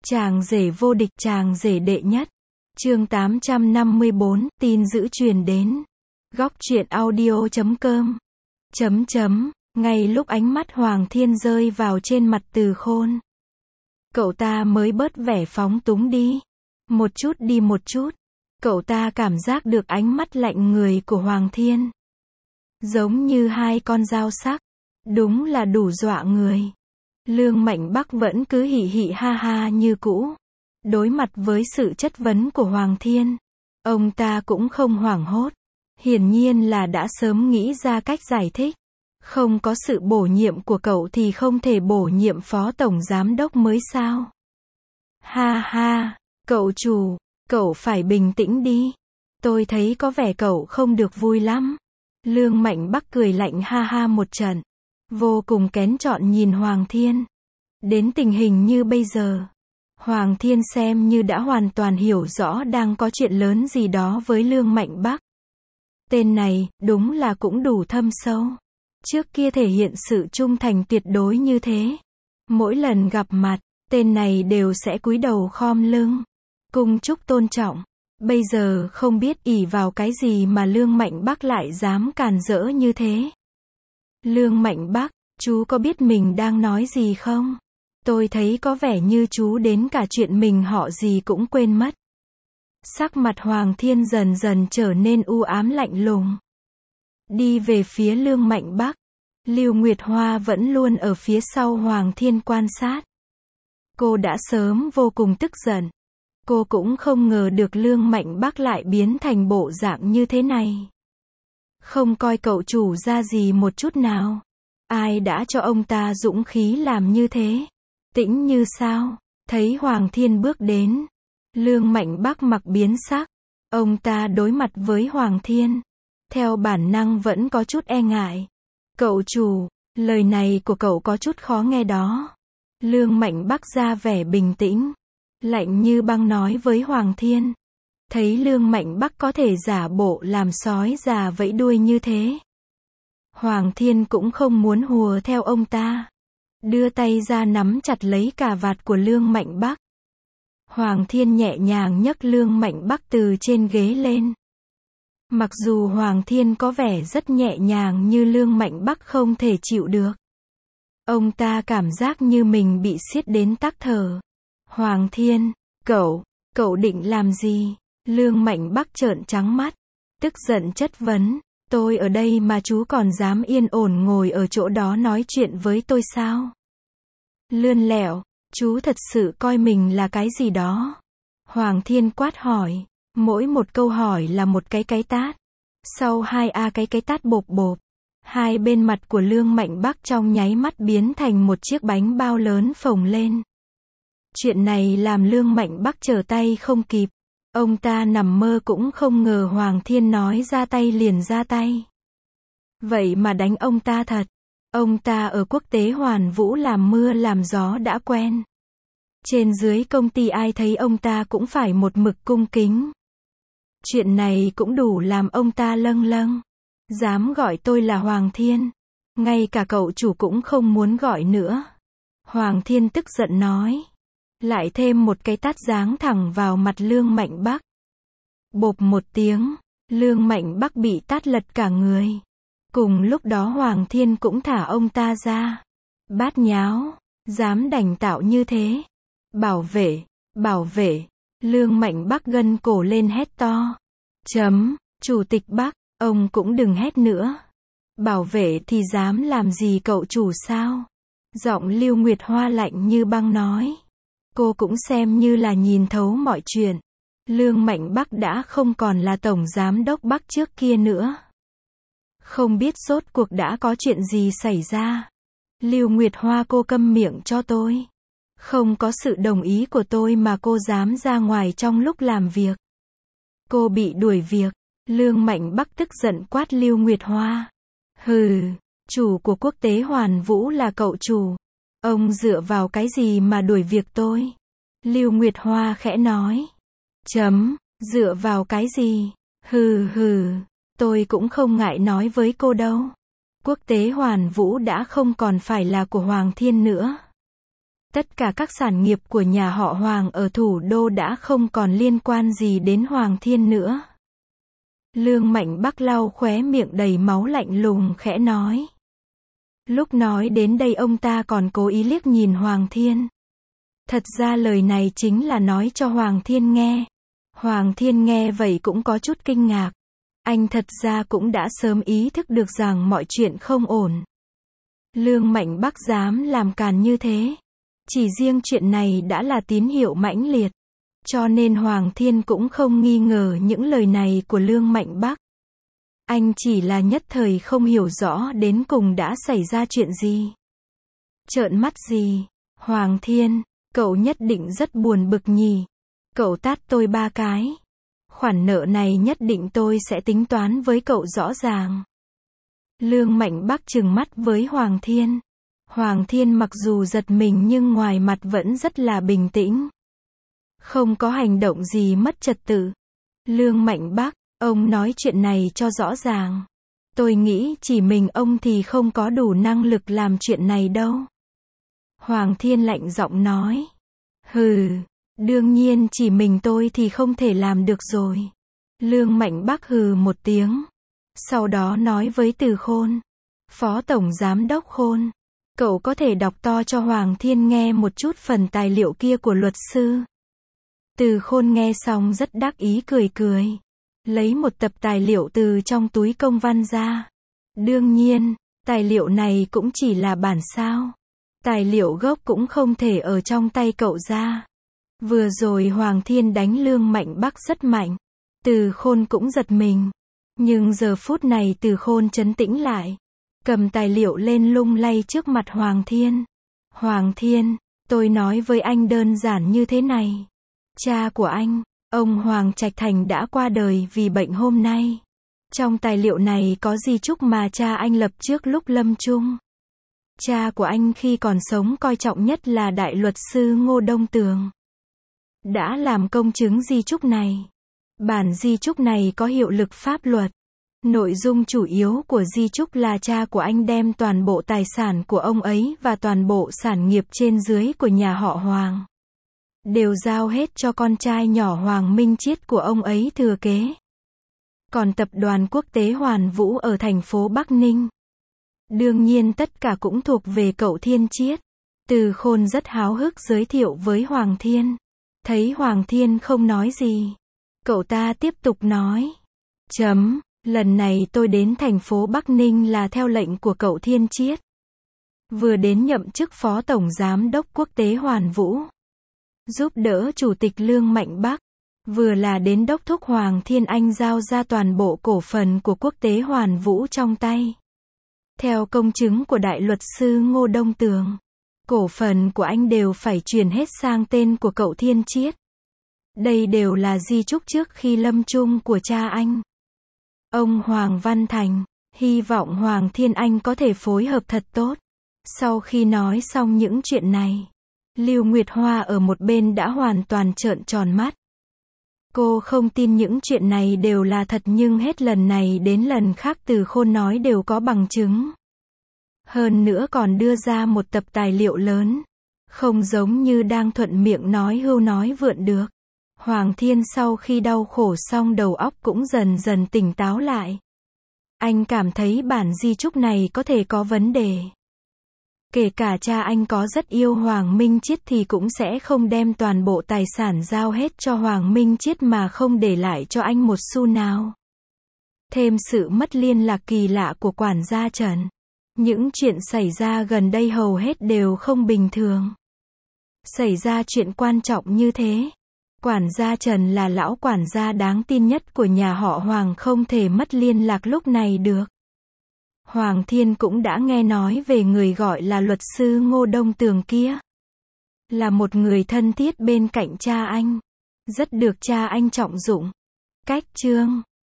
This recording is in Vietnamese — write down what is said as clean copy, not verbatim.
Chàng rể vô địch, chàng rể đệ nhất. Chương 854, tin dữ truyền đến. Góc truyện audio.com. Ngay lúc ánh mắt Hoàng Thiên rơi vào trên mặt Từ Khôn, cậu ta mới bớt vẻ phóng túng đi. Một chút. Cậu ta cảm giác được ánh mắt lạnh người của Hoàng Thiên. Giống như hai con dao sắc. Đúng là đủ dọa người. Lương Mạnh Bắc vẫn cứ hỉ hỉ ha ha như cũ. Đối mặt với sự chất vấn của Hoàng Thiên, ông ta cũng không hoảng hốt. Hiển nhiên là đã sớm nghĩ ra cách giải thích. Không có sự bổ nhiệm của cậu thì không thể bổ nhiệm phó tổng giám đốc mới sao? Ha ha, cậu chủ, cậu phải bình tĩnh đi. Tôi thấy có vẻ cậu không được vui lắm. Lương Mạnh Bắc cười lạnh ha ha một trận. Vô cùng kén chọn nhìn Hoàng Thiên. Đến tình hình như bây giờ, Hoàng Thiên xem như đã hoàn toàn hiểu rõ đang có chuyện lớn gì đó với Lương Mạnh Bắc. Tên này, đúng là cũng đủ thâm sâu. Trước kia thể hiện sự trung thành tuyệt đối như thế. Mỗi lần gặp mặt, tên này đều sẽ cúi đầu khom lưng, cung chúc tôn trọng. Bây giờ không biết ỷ vào cái gì mà Lương Mạnh Bắc lại dám càn rỡ như thế. Lương Mạnh Bắc, chú có biết mình đang nói gì không? Tôi thấy có vẻ như chú đến cả chuyện mình họ gì cũng quên mất. Sắc mặt Hoàng Thiên dần dần trở nên u ám lạnh lùng. Đi về phía Lương Mạnh Bắc. Lưu Nguyệt Hoa vẫn luôn ở phía sau Hoàng Thiên quan sát. Cô đã sớm vô cùng tức giận. Cô cũng không ngờ được Lương Mạnh Bắc lại biến thành bộ dạng như thế này. Không coi cậu chủ ra gì một chút nào. Ai đã cho ông ta dũng khí làm như thế? Tĩnh Như sao? Thấy Hoàng Thiên bước đến, Lương Mạnh Bắc mặt biến sắc. Ông ta đối mặt với Hoàng Thiên, theo bản năng vẫn có chút e ngại. Cậu chủ, lời này của cậu có chút khó nghe đó. Lương Mạnh Bắc ra vẻ bình tĩnh, lạnh như băng nói với Hoàng Thiên. Thấy Lương Mạnh Bắc có thể giả bộ làm sói già vẫy đuôi như thế, Hoàng Thiên cũng không muốn hùa theo ông ta. Đưa tay ra nắm chặt lấy cà vạt của Lương Mạnh Bắc. Hoàng Thiên nhẹ nhàng nhấc Lương Mạnh Bắc từ trên ghế lên. Mặc dù Hoàng Thiên có vẻ rất nhẹ nhàng nhưng Lương Mạnh Bắc không thể chịu được. Ông ta cảm giác như mình bị siết đến tắc thở. Hoàng Thiên, cậu định làm gì? Lương Mạnh Bắc trợn trắng mắt, tức giận chất vấn. Tôi ở đây mà chú còn dám yên ổn ngồi ở chỗ đó nói chuyện với tôi sao? Lươn lẹo, chú thật sự coi mình là cái gì đó? Hoàng Thiên quát hỏi. Mỗi một câu hỏi là một cái tát. Sau hai cái tát bộp bộp, hai bên mặt của Lương Mạnh Bắc trong nháy mắt biến thành một chiếc bánh bao lớn phồng lên. Chuyện này làm Lương Mạnh Bắc trở tay không kịp. Ông ta nằm mơ cũng không ngờ Hoàng Thiên nói ra tay liền ra tay. Vậy mà đánh ông ta thật. Ông ta ở quốc tế Hoàn Vũ làm mưa làm gió đã quen. Trên dưới công ty ai thấy ông ta cũng phải một mực cung kính. Chuyện này cũng đủ làm ông ta lâng lâng. Dám gọi tôi là Hoàng Thiên. Ngay cả cậu chủ cũng không muốn gọi nữa. Hoàng Thiên tức giận nói. Lại thêm một cái tát giáng thẳng vào mặt Lương Mạnh Bắc. Bộp một tiếng, Lương Mạnh Bắc bị tát lật cả người. Cùng lúc đó Hoàng Thiên cũng thả ông ta ra. Bát nháo, dám đành tạo như thế. Bảo vệ, Lương Mạnh Bắc gân cổ lên hét to. Chủ tịch Bắc, ông cũng đừng hét nữa. Bảo vệ thì dám làm gì cậu chủ sao? Giọng Lưu Nguyệt Hoa lạnh như băng nói. Cô cũng xem như là nhìn thấu mọi chuyện. Lương Mạnh Bắc đã không còn là tổng giám đốc Bắc trước kia nữa. Không biết rốt cuộc đã có chuyện gì xảy ra. Lưu Nguyệt Hoa, cô câm miệng cho tôi. Không có sự đồng ý của tôi mà cô dám ra ngoài trong lúc làm việc. Cô bị đuổi việc. Lương Mạnh Bắc tức giận quát Lưu Nguyệt Hoa. Hừ, chủ của quốc tế Hoàn Vũ là cậu chủ. Ông dựa vào cái gì mà đuổi việc tôi? Lưu Nguyệt Hoa khẽ nói. Dựa vào cái gì? Hừ, tôi cũng không ngại nói với cô đâu. Quốc tế Hoàn Vũ đã không còn phải là của Hoàng Thiên nữa. Tất cả các sản nghiệp của nhà họ Hoàng ở thủ đô đã không còn liên quan gì đến Hoàng Thiên nữa. Lương Mạnh Bắc lau khóe miệng đầy máu lạnh lùng khẽ nói. Lúc nói đến đây ông ta còn cố ý liếc nhìn Hoàng Thiên. Thật ra lời này chính là nói cho Hoàng Thiên nghe. Hoàng Thiên nghe vậy cũng có chút kinh ngạc. Anh thật ra cũng đã sớm ý thức được rằng mọi chuyện không ổn. Lương Mạnh Bắc dám làm càn như thế. Chỉ riêng chuyện này đã là tín hiệu mãnh liệt. Cho nên Hoàng Thiên cũng không nghi ngờ những lời này của Lương Mạnh Bắc. Anh chỉ là nhất thời không hiểu rõ đến cùng đã xảy ra chuyện gì. Trợn mắt gì? Hoàng Thiên, cậu nhất định rất buồn bực nhỉ? Cậu tát tôi 3 cái. Khoản nợ này nhất định tôi sẽ tính toán với cậu rõ ràng. Lương Mạnh Bắc trừng mắt với Hoàng Thiên. Hoàng Thiên mặc dù giật mình nhưng ngoài mặt vẫn rất là bình tĩnh. Không có hành động gì mất trật tự. Lương Mạnh Bắc, ông nói chuyện này cho rõ ràng. Tôi nghĩ chỉ mình ông thì không có đủ năng lực làm chuyện này đâu. Hoàng Thiên lạnh giọng nói. Hừ, đương nhiên chỉ mình tôi thì không thể làm được rồi. Lương Mạnh Bắc hừ một tiếng. Sau đó nói với Từ Khôn. Phó Tổng Giám đốc Khôn. Cậu có thể đọc to cho Hoàng Thiên nghe một chút phần tài liệu kia của luật sư. Từ Khôn nghe xong rất đắc ý cười cười. Lấy một tập tài liệu từ trong túi công văn ra. Đương nhiên, tài liệu này cũng chỉ là bản sao. Tài liệu gốc cũng không thể ở trong tay cậu ra. Vừa rồi Hoàng Thiên đánh Lương Mạnh Bắc rất mạnh. Từ Khôn cũng giật mình. Nhưng giờ phút này Từ Khôn trấn tĩnh lại. Cầm tài liệu lên lung lay trước mặt Hoàng Thiên. Hoàng Thiên, tôi nói với anh đơn giản như thế này. Cha của anh, ông Hoàng Trạch Thành đã qua đời vì bệnh hôm nay. Trong tài liệu này có di chúc mà cha anh lập trước lúc lâm chung. Cha của anh khi còn sống coi trọng nhất là đại luật sư Ngô Đông Tường. Đã làm công chứng di chúc này. Bản di chúc này có hiệu lực pháp luật. Nội dung chủ yếu của di chúc là cha của anh đem toàn bộ tài sản của ông ấy và toàn bộ sản nghiệp trên dưới của nhà họ Hoàng. Đều giao hết cho con trai nhỏ Hoàng Minh Chiết của ông ấy thừa kế. Còn tập đoàn quốc tế Hoàn Vũ ở thành phố Bắc Ninh. Đương nhiên tất cả cũng thuộc về cậu Thiên Chiết. Từ Khôn rất háo hức giới thiệu với Hoàng Thiên. Thấy Hoàng Thiên không nói gì. Cậu ta tiếp tục nói. Lần này tôi đến thành phố Bắc Ninh là theo lệnh của cậu Thiên Chiết. Vừa đến nhậm chức Phó Tổng Giám đốc Quốc tế Hoàn Vũ. Giúp đỡ Chủ tịch Lương Mạnh Bắc. Vừa là đến đốc thúc Hoàng Thiên Anh giao ra toàn bộ cổ phần của Quốc tế Hoàn Vũ trong tay. Theo công chứng của đại luật sư Ngô Đông Tường. Cổ phần của anh đều phải chuyển hết sang tên của cậu Thiên Chiết. Đây đều là di chúc trước khi lâm chung của cha anh. Ông Hoàng Văn Thành, hy vọng Hoàng Thiên Anh có thể phối hợp thật tốt. Sau khi nói xong những chuyện này, Lưu Nguyệt Hoa ở một bên đã hoàn toàn trợn tròn mắt. Cô không tin những chuyện này đều là thật nhưng hết lần này đến lần khác Từ Khôn nói đều có bằng chứng. Hơn nữa còn đưa ra một tập tài liệu lớn. Không giống như đang thuận miệng nói hưu nói vượn được. Hoàng Thiên sau khi đau khổ xong đầu óc cũng dần dần tỉnh táo lại. Anh cảm thấy bản di chúc này có thể có vấn đề. Kể cả cha anh có rất yêu Hoàng Minh Chiết thì cũng sẽ không đem toàn bộ tài sản giao hết cho Hoàng Minh Chiết mà không để lại cho anh một xu nào. Thêm sự mất liên lạc kỳ lạ của quản gia Trần. Những chuyện xảy ra gần đây hầu hết đều không bình thường. Xảy ra chuyện quan trọng như thế. Quản gia Trần là lão quản gia đáng tin nhất của nhà họ Hoàng không thể mất liên lạc lúc này được. Hoàng Thiên cũng đã nghe nói về người gọi là luật sư Ngô Đông Tường kia. Là một người thân thiết bên cạnh cha anh. Rất được cha anh trọng dụng. Cách chương